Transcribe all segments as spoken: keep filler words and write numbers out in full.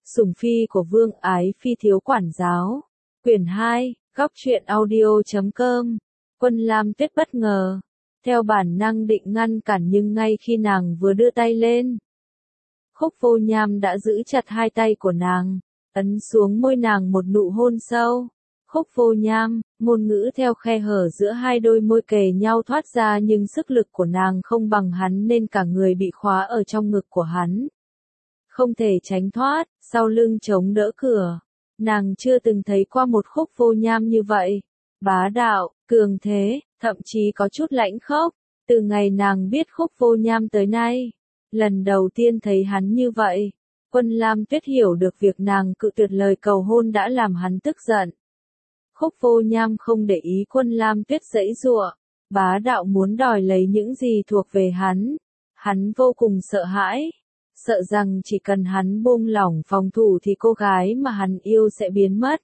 Sủng phi của Vương Ái Phi thiếu quản giáo. Quyển hai, góc truyện audio chấm com. Quân Lam Tuyết bất ngờ, theo bản năng định ngăn cản nhưng ngay khi nàng vừa đưa tay lên, Khúc Vô Nham đã giữ chặt hai tay của nàng, ấn xuống môi nàng một nụ hôn sâu. Khúc Vô Nham, ngôn ngữ theo khe hở giữa hai đôi môi kề nhau thoát ra nhưng sức lực của nàng không bằng hắn nên cả người bị khóa ở trong ngực của hắn. Không thể tránh thoát, sau lưng chống đỡ cửa. Nàng chưa từng thấy qua một Khúc Vô Nham như vậy. Bá đạo, cường thế, thậm chí có chút lãnh khốc. Từ ngày nàng biết Khúc Vô Nham tới nay, lần đầu tiên thấy hắn như vậy, Quân Lam Tuyết hiểu được việc nàng cự tuyệt lời cầu hôn đã làm hắn tức giận. Khúc Vô Nham không để ý Quân Lam Tuyết giãy giụa, bá đạo muốn đòi lấy những gì thuộc về hắn. Hắn vô cùng sợ hãi, sợ rằng chỉ cần hắn buông lỏng phòng thủ thì cô gái mà hắn yêu sẽ biến mất.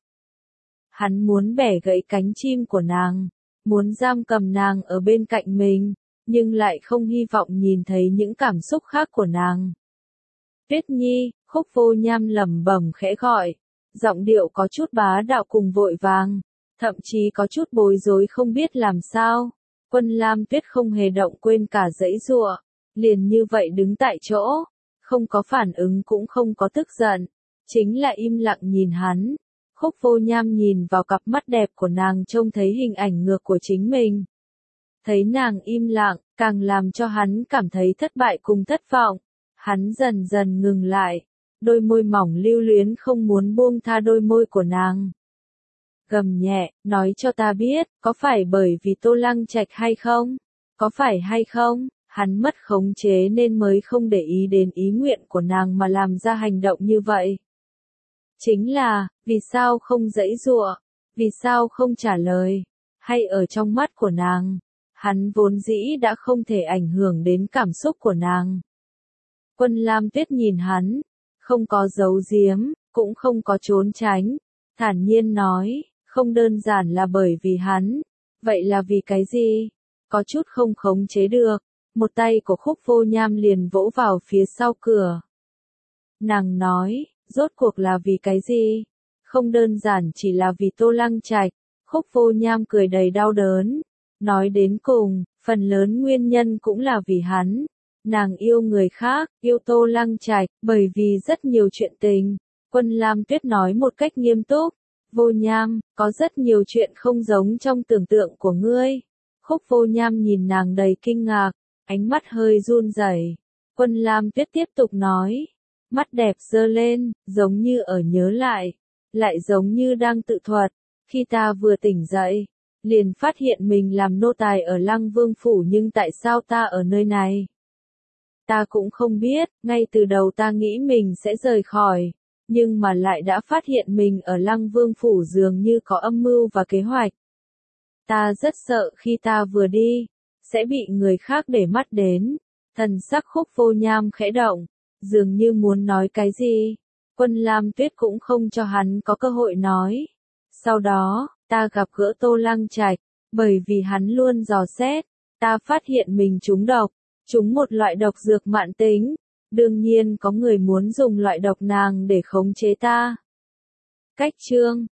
Hắn muốn bẻ gãy cánh chim của nàng, muốn giam cầm nàng ở bên cạnh mình, nhưng lại không hy vọng nhìn thấy những cảm xúc khác của nàng. Tuyết Nhi, Khúc Vô Nham lẩm bẩm khẽ gọi, giọng điệu có chút bá đạo cùng vội vàng, thậm chí có chút bối rối không biết làm sao. Quân Lam Tuyết không hề động quên cả giãy giụa, liền như vậy đứng tại chỗ, không có phản ứng cũng không có tức giận, chính là im lặng nhìn hắn. Khúc Vô Nham nhìn vào cặp mắt đẹp của nàng trông thấy hình ảnh ngược của chính mình. Thấy nàng im lặng, càng làm cho hắn cảm thấy thất bại cùng thất vọng. Hắn dần dần ngừng lại, đôi môi mỏng lưu luyến không muốn buông tha đôi môi của nàng. Gầm nhẹ, nói cho ta biết, có phải bởi vì Tô Lăng Trạch hay không? Có phải hay không? Hắn mất khống chế nên mới không để ý đến ý nguyện của nàng mà làm ra hành động như vậy. Chính là, vì sao không giãy giụa? Vì sao không trả lời? Hay ở trong mắt của nàng, hắn vốn dĩ đã không thể ảnh hưởng đến cảm xúc của nàng. Quân Lam Tuyết nhìn hắn, không có giấu giếm, cũng không có trốn tránh, thản nhiên nói, không đơn giản là bởi vì hắn, vậy là vì cái gì? Có chút không khống chế được, một tay của Khúc Vô Nham liền vỗ vào phía sau cửa. Nàng nói, rốt cuộc là vì cái gì? Không đơn giản chỉ là vì Tô Lăng Trạch. Khúc Vô Nham cười đầy đau đớn, nói đến cùng, phần lớn nguyên nhân cũng là vì hắn. Nàng yêu người khác, yêu Tô Lăng Trạch, bởi vì rất nhiều chuyện tình. Quân Lam Tuyết nói một cách nghiêm túc, Vô Nham, có rất nhiều chuyện không giống trong tưởng tượng của ngươi. Khúc Vô Nham nhìn nàng đầy kinh ngạc, ánh mắt hơi run rẩy. Quân Lam Tuyết tiếp tục nói, mắt đẹp giơ lên, giống như ở nhớ lại, lại giống như đang tự thuật. Khi ta vừa tỉnh dậy, liền phát hiện mình làm nô tài ở Lăng Vương Phủ nhưng tại sao ta ở nơi này? Ta cũng không biết, ngay từ đầu ta nghĩ mình sẽ rời khỏi, nhưng mà lại đã phát hiện mình ở Lăng Vương Phủ dường như có âm mưu và kế hoạch. Ta rất sợ khi ta vừa đi, sẽ bị người khác để mắt đến. Thần sắc Khúc Vô Nham khẽ động, dường như muốn nói cái gì. Quân Lam Tuyết cũng không cho hắn có cơ hội nói. Sau đó, ta gặp gỡ Tô Lăng Trạch, bởi vì hắn luôn dò xét, ta phát hiện mình trúng độc, trúng một loại độc dược mãn tính. Đương nhiên có người muốn dùng loại độc nàng để khống chế ta. Cách chương